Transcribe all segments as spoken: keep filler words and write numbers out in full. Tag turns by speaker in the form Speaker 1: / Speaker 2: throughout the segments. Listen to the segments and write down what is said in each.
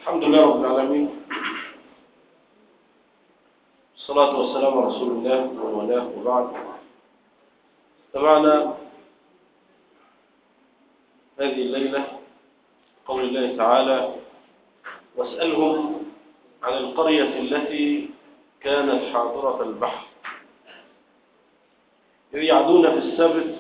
Speaker 1: الحمد لله رب العالمين، الصلاة والسلام على رسول الله ومن والاه، وبعد. تبعنا هذه الليلة قول الله تعالى: واسألهم عن القرية التي كانت حاضرة البحر إذ يعدون في السبت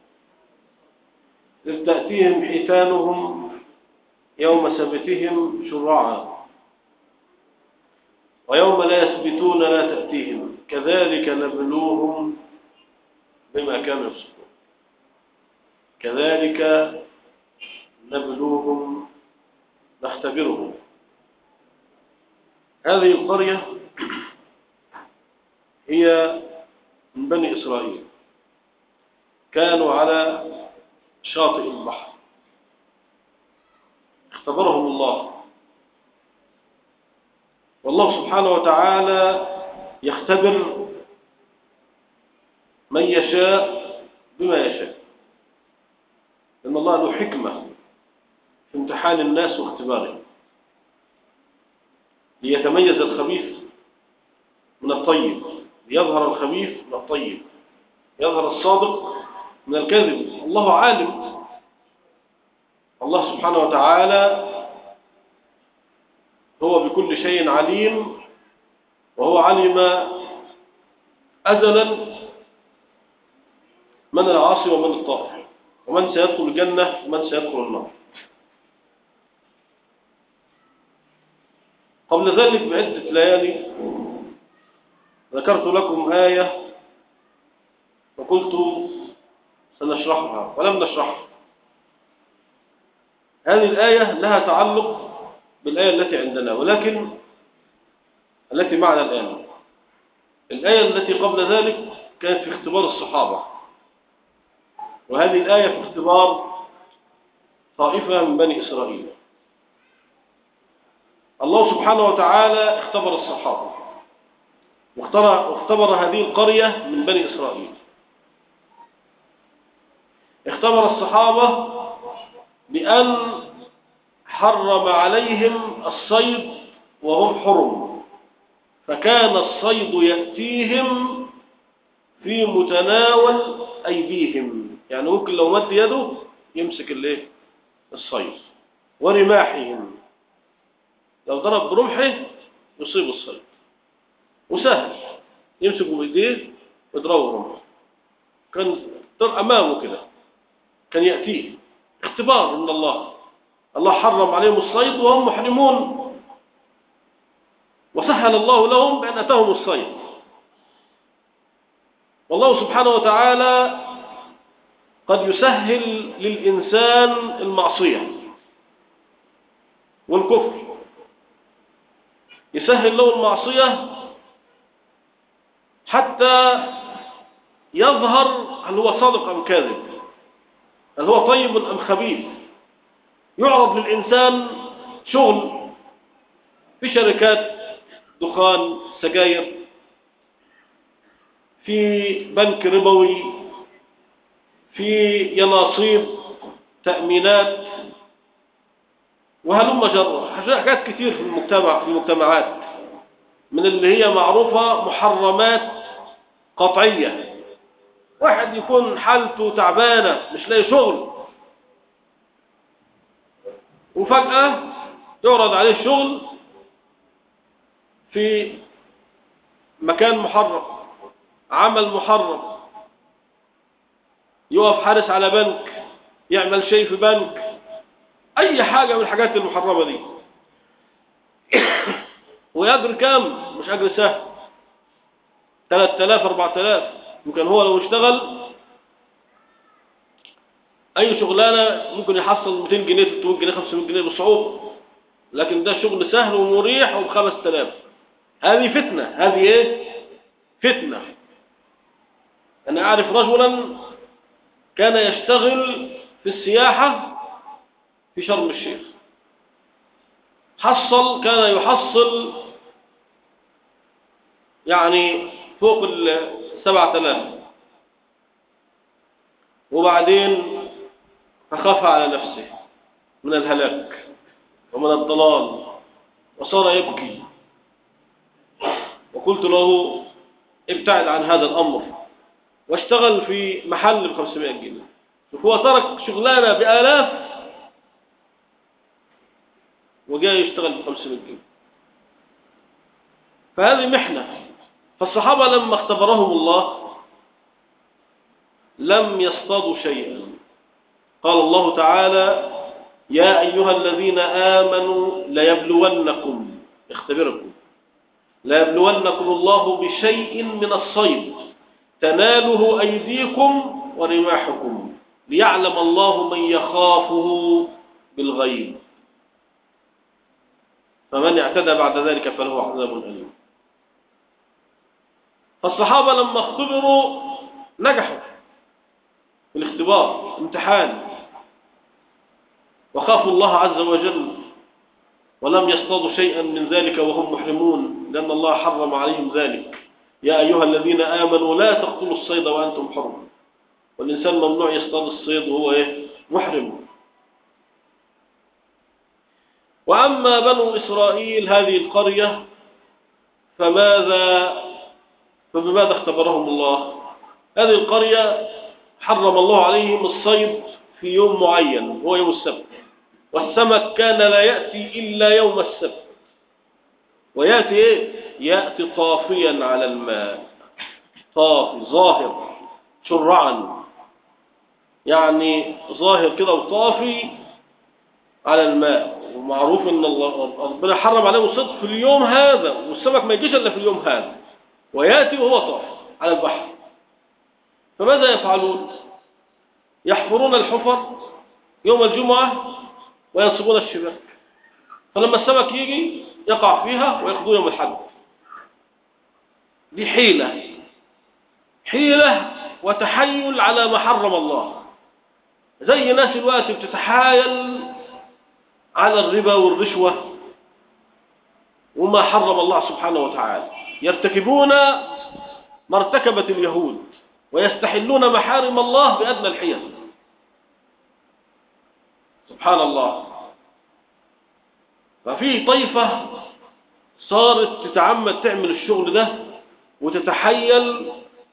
Speaker 1: إذ تأتيهم حيتانهم يوم سبتهم شرعا ويوم لا يسبتون لا تأتيهم كذلك نبلوهم بما كانوا يفسقون. كذلك نبلوهم نختبرهم. هذه القرية هي من بني إسرائيل، كانوا على شاطئ البحر، اختبرهم الله، والله سبحانه وتعالى يختبر من يشاء بما يشاء، لأن الله له حكمة في امتحان الناس واختبارهم، ليتميز الخبيث من الطيب، ليظهر الخبيث من الطيب، يظهر الصادق من الكذب. الله عالم، الله سبحانه وتعالى هو بكل شيء عليم، وهو علم أزلا من العاصي ومن الطائع، ومن سيدخل الجنة ومن سيدخل النار. قبل ذلك بعدة ليالي ذكرت لكم آية وقلت سنشرحها ولم نشرحها. هذه الآية لها تعلق بالآية التي عندنا، ولكن التي معنا الآن. الآية التي قبل ذلك كانت في اختبار الصحابة، وهذه الآية في اختبار طائفة من بني إسرائيل. الله سبحانه وتعالى اختبر الصحابة واختبر هذه القرية من بني إسرائيل. اختبر الصحابة بأن حرم عليهم الصيد وهم حرم، فكان الصيد يأتيهم في متناول أيديهم، يعني ممكن لو مد يده يمسك الايه الصيد، ورماحهم لو ضرب برمحه يصيب الصيد، وسهل يمسكه بإيديه ويضربه برمحه، كان أمامه كده، كان يأتيه. اختبار من الله، الله حرم عليهم الصيد وهم محرمون، وسهل الله لهم بأن أتاهم الصيد. والله سبحانه وتعالى قد يسهل للإنسان المعصية والكفر، يسهل له المعصية حتى يظهر هل هو صادق أم كاذب، هل هو طيب أم خبيث. يعرض للإنسان شغل في شركات دخان، سجاير، في بنك ربوي، في يناصيب، تأمينات، وهلم جرة، حاجات كتير في المجتمع، في المجتمعات من اللي هي معروفة محرمات قطعية. واحد يكون حالته تعبانة مش لاقي شغل، وفجأة يعرض عليه شغل في مكان محرم، عمل محرم، يقف حارس على بنك، يعمل شيء في بنك، أي حاجة من الحاجات المحرمة دي، ويأجر كام؟ مش أجر سهل، ثلاثة آلاف أربعة آلاف. يمكن هو لو اشتغل أي شغلانة ممكن يحصل مئتين جنيه ثلاثمئة جنيه خمسمئة جنيه بصعوبة، لكن ده شغل سهل ومريح وبخمسة آلاف. هذه فتنة، هذه إيه؟ فتنة. أنا أعرف رجلا كان يشتغل في السياحة في شرم الشيخ، حصل كان يحصل يعني فوق السبعة آلاف، وبعدين فخاف على نفسه من الهلاك ومن الضلال وصار يبكي، وقلت له ابتعد عن هذا الأمر واشتغل في محل ب خمسمائة جنيه. هو ترك شغلانة بآلاف وجاء يشتغل ب خمسمائة جنيه. فهذه محنة. فالصحابة لما اختبرهم الله لم يصطادوا شيئا. قال الله تعالى: يا أيها الذين آمنوا ليبلونكم، اختبركم، ليبلونكم الله بشيء من الصيد تناله أيديكم ورماحكم ليعلم الله من يخافه بالغيب، فمن اعتدى بعد ذلك فله عذاب أليم. فالصحابة لما اختبروا نجحوا في الاختبار، امتحان، وخافوا الله عز وجل ولم يصطادوا شيئا من ذلك وهم محرمون، لأن الله حرم عليهم ذلك. يا أيها الذين آمنوا لا تقتلوا الصيد وأنتم حرم. والإنسان ممنوع يصطاد الصيد وهو إيه؟ محرم. وأما بنو إسرائيل هذه القرية فماذا فبماذا اختبرهم الله؟ هذه القرية حرم الله عليهم الصيد في يوم معين هو يوم السبت، والسمك كان لا يأتي إلا يوم السبت. ويأتي إيه؟ يأتي طافيا على الماء، طافي ظاهر شرعا، يعني ظاهر كده وطافي على الماء. ومعروف ان الله ربنا حرم عليه الصيد في اليوم هذا، والسمك ما يجيش الا في اليوم هذا، وياتي وهو طافي على البحر. فماذا يفعلون؟ يحفرون الحفر يوم الجمعة وينصبون الشباك، فلما السمك يجي يقع فيها وياخذوه يوم الحد. دي حيلة حيلة وتحايل على ما حرم الله، زي ناس الوقت بتتحايل على الربا والرشوة وما حرم الله سبحانه وتعالى. يرتكبون ما ارتكبت اليهود ويستحلون محارم الله بأدنى الحيل. سبحان الله. ففي طيفة صارت تتعمد تعمل الشغل ده وتتحيل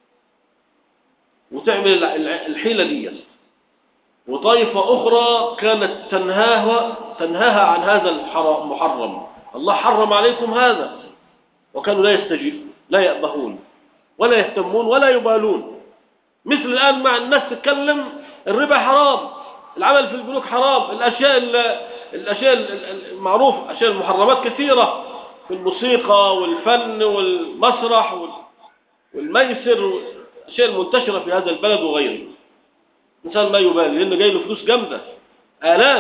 Speaker 1: وتعمل الحيلة دي، وطائفة أخرى كانت تنهاها تنهاها عن هذا المحرم. الله حرم عليكم هذا، وكانوا لا يستجيبون، لا يأبهون ولا يهتمون ولا يبالون. مثل الآن مع الناس تتكلم الربا حرام، العمل في البنوك حرام، الأشياء الأشياء المعروفة، أشياء المحرمات كثيرة في الموسيقى والفن والمسرح والميسر والأشياء المنتشرة في هذا البلد وغيره. الإنسان ما يبالي لأنه جاي له فلوس جامدة آلاف.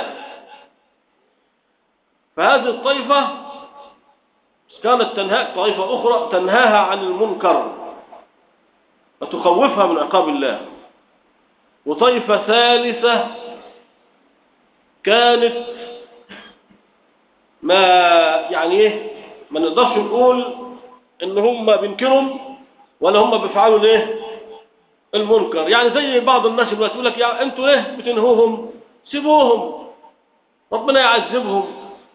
Speaker 1: فهذه الطائفة كانت تنهى طائفة أخرى تنهاها عن المنكر وتخوفها من عقاب الله. وطائفة ثالثة كانت ما يعني ايه ما نقدرش نقول ان هم بينكروا ولا هم بيفعلوا ليه المنكر. يعني زي بعض الناس اللي تقول لك يا انتوا ليه بتنهوهم؟ سيبوهم، ربنا يعذبهم.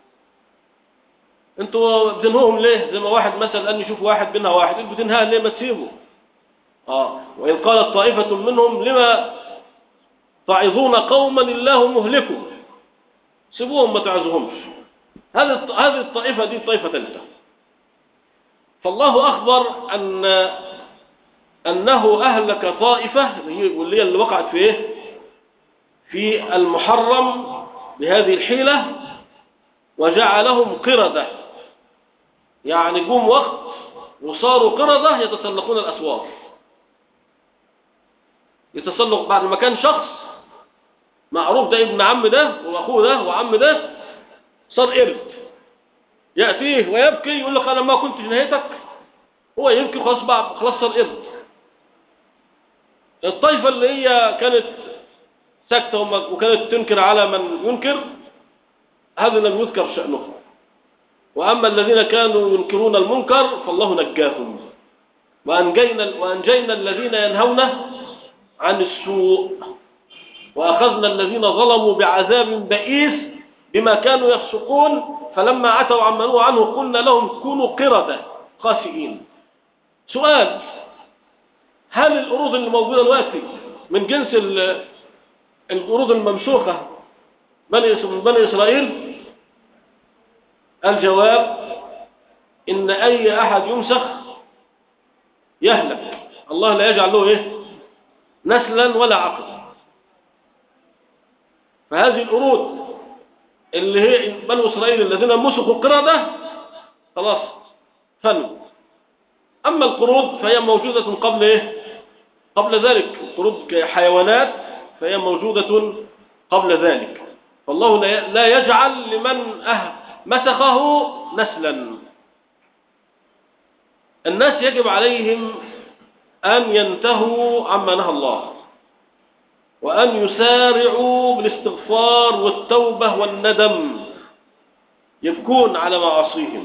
Speaker 1: انتوا بتنهوهم ليه؟ زي ما واحد مثلا قال يشوف واحد بينها واحد، انتوا بتنهاه ليه؟ ما تسيبه. اه وإن قالت طائفة منهم لما تعظون قوما الله مهلكهم، سيبوهم ما تعظهمش. هذه هذه الطائفة دي طائفة ثالثة. فالله أخبر أن أنه أهلك طائفة واللي هي اللي وقعت في إيه؟ في المحرم بهذه الحيلة، وجعلهم قردة. يعني جم وقت وصاروا قردة يتسلقون الأسوار. يتسلق بعد ما كان شخص معروف ده ابن عم ده وأخوه ده وعم ده، صار قرد يأتيه ويبكي يقول لك أنا ما كنت نهيتك، هو يبكي خلاص بقى خلاص صار قرد. الطائفة اللي هي كانت ساكتة وكانت تنكر على من ينكر، هذا لم يذكر شأنه. وأما الذين كانوا ينكرون المنكر فالله نجاهم، وأنجينا, وأنجينا الذين ينهون عن السوء، وأخذنا الذين ظلموا بعذاب بئيس بما كانوا يفسقون، فلما عتوا عما نهوا عنه قلنا لهم كونوا قردة خاسئين. سؤال: هل القروض اللي موجودة دلوقتي من جنس القروض الممسوخة من بني إسرائيل؟ الجواب: إن أي أحد يمسخ يهلك، الله لا يجعل له إيه؟ نسلا ولا عقل. فهذه القروض اللي هي بنو إسرائيل الذين مسخوا قردة خلاص فنوا. أما القروض فهي موجودة قبل إيه؟ قبل ذلك. القروض كحيوانات فهي موجودة قبل ذلك. فالله لا يجعل لمن أه مسخه نسلا. الناس يجب عليهم أن ينتهوا عما نهى الله، وأن يسارعوا بالاستغفار والتوبة والندم، يبكون على معاصيهم.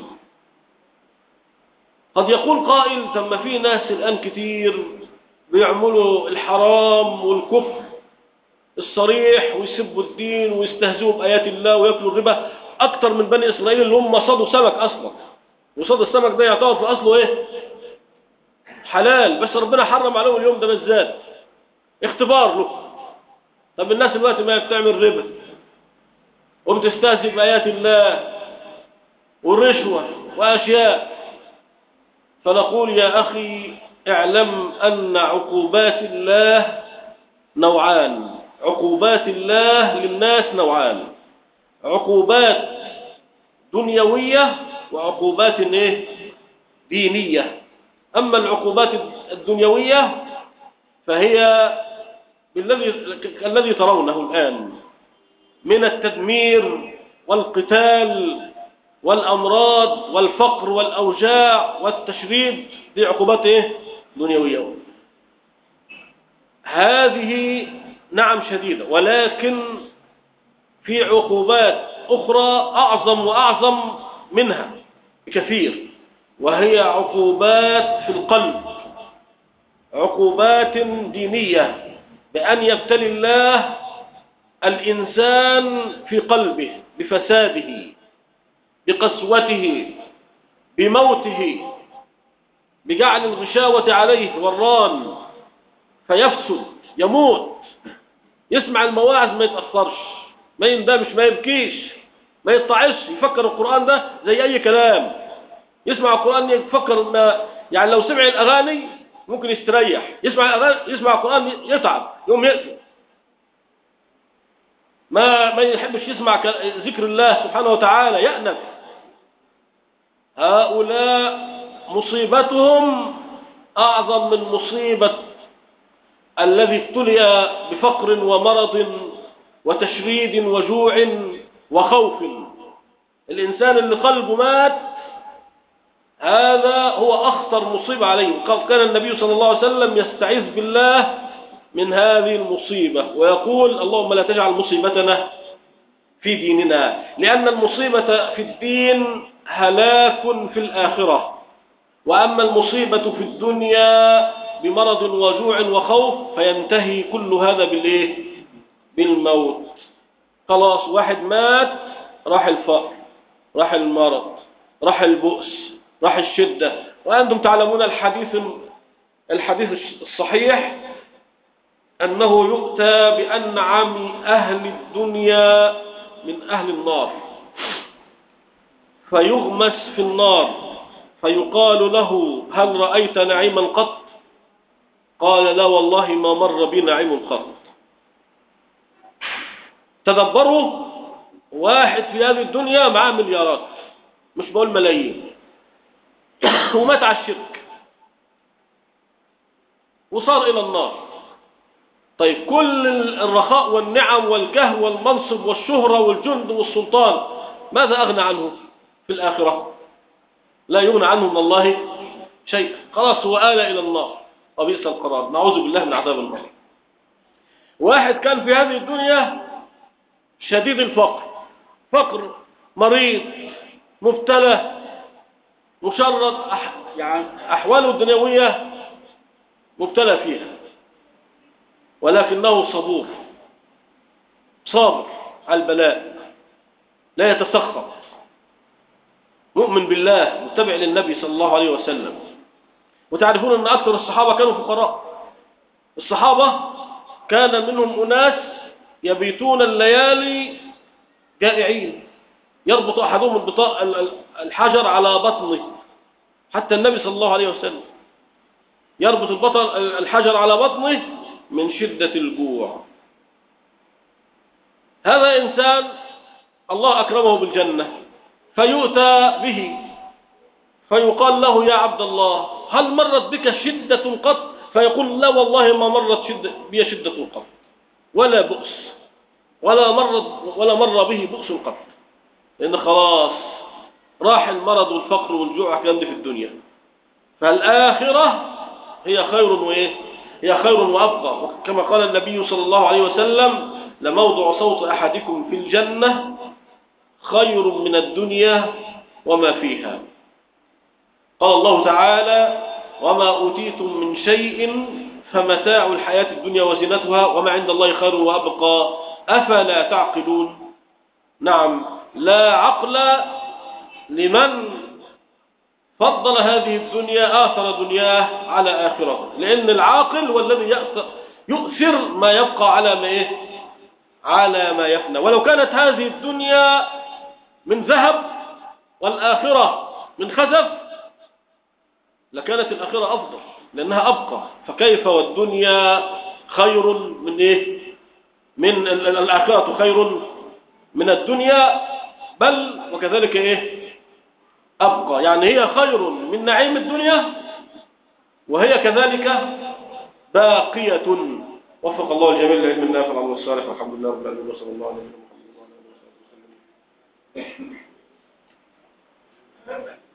Speaker 1: قد يقول قائل: ثم في ناس الآن كتير بيعملوا الحرام والكفر الصريح ويسبوا الدين ويستهزئوا بآيات الله ويأكلوا الربا أكتر من بني إسرائيل اللي هم صادوا سمك أصلا، وصاد السمك ده يعتبر في أصله إيه؟ حلال، بس ربنا حرم عليهم اليوم ده بالذات اختبار له. طب الناس دلوقتي ما بتعمل ربا وبتستهزئ بآيات الله والرشوة وأشياء، فنقول: يا أخي اعلم أن عقوبات الله نوعان. عقوبات الله للناس نوعان: عقوبات دنيوية وعقوبات ايه؟ دينية. أما العقوبات الدنيوية فهي الذي الذي ترونه الآن من التدمير والقتال والأمراض والفقر والأوجاع والتشريد، دي عقوبات ايه؟ دنيوية. هذه نعم شديدة، ولكن في عقوبات أخرى أعظم وأعظم منها كثير، وهي عقوبات في القلب، عقوبات دينية، بأن يبتلي الله الإنسان في قلبه بفساده، بقسوته، بموته، بجعل الغشاوة عليه والران فيفسد يموت. يسمع المواعظ ما يتأثرش، ما يندمش، ما يبكيش، ما يطعش، يفكر القرآن ده زي أي كلام. يسمع القرآن يفكر إن يعني لو سمع الأغاني ممكن يستريح، يسمع الأغاني يسمع القرآن يتعب، يوم يقفل. ما ما يحبش يسمع ذكر الله سبحانه وتعالى، يأنف. هؤلاء مصيبتهم أعظم من مصيبة الذي ابتلي بفقر ومرض وتشريد وجوع وخوف. الإنسان اللي قلبه مات هذا هو أخطر مصيبة عليه. كان النبي صلى الله عليه وسلم يستعيذ بالله من هذه المصيبة ويقول: اللهم لا تجعل مصيبتنا في ديننا، لأن المصيبة في الدين هلاك في الآخرة، وأما المصيبة في الدنيا بمرض وجوع وخوف فينتهي كل هذا بالإيه؟ بالموت. خلاص، واحد مات، راح الفقر، راح المرض، راح البؤس، راح الشدة. وأنتم تعلمون الحديث الحديث الصحيح أنه يؤتى بأنعم أهل الدنيا من أهل النار، فيغمس في النار فيقال له: هل رأيت نعيما قط؟ قال: لا والله ما مر بي نعيم قط. تدبروا، واحد في هذه الدنيا معاه مليارات، مش بقول ملايين، ومات على الشرك وصار إلى النار. طيب كل الرخاء والنعم والجاه والمنصب والشهرة والجند والسلطان ماذا أغنى عنه في الآخرة؟ لا يغنى عنه من الله شيء. خلاص هو آل إلى النار وبئس القرار، نعوذ بالله من عذاب النار. واحد كان في هذه الدنيا شديد الفقر، فقر، مريض، مبتلى، مشرد، أح... يعني أحواله الدنيوية مبتلى فيها، ولكنه صبور، صابر على البلاء، لا يتسخط، مؤمن بالله متبع للنبي صلى الله عليه وسلم. وتعرفون أن أكثر الصحابة كانوا فقراء. الصحابة كان منهم أناس يبيتون الليالي جائعين، يربط أحدهم البطاء الحجر على بطنه، حتى النبي صلى الله عليه وسلم يربط البطن الحجر على بطنه من شدة الجوع. هذا إنسان الله أكرمه بالجنة، فيؤتى به فيقال له يا عبد الله هل مرت بك شدة قط؟ فيقول لا والله ما مرت شدة بي شدة قط ولا بؤس، ولا مر ولا مر به بؤس قط، لأن خلاص راح المرض والفقر والجوع كان في الدنيا. فالآخرة هي خير وإيه؟ هي خير وأبقى، كما قال النبي صلى الله عليه وسلم لموضع صوت أحدكم في الجنة خير من الدنيا وما فيها. قال الله تعالى وما أوتيتم من شيء فمتاع الحياة الدنيا وزينتها وما عند الله خير وأبقى أفلا تعقلون. نعم، لا عقل لمن فضل هذه الدنيا آثر دنياه على آخرته، لأن العاقل هو الذي يؤثر ما يبقى على ما إيه؟ على ما يفنى. ولو كانت هذه الدنيا من ذهب والآخرة من خزف لكانت الآخرة أفضل لأنها أبقى، فكيف والدنيا خير من إيه؟ من الآخرة خير من الدنيا، بل وكذلك إيه؟ أبقى، يعني هي خير من نعيم الدنيا وهي كذلك باقية. وفق الله الجميع للعلم النافع والعمل الصالح، والحمد لله رب العالمين، وصلى الله عليه وسلم.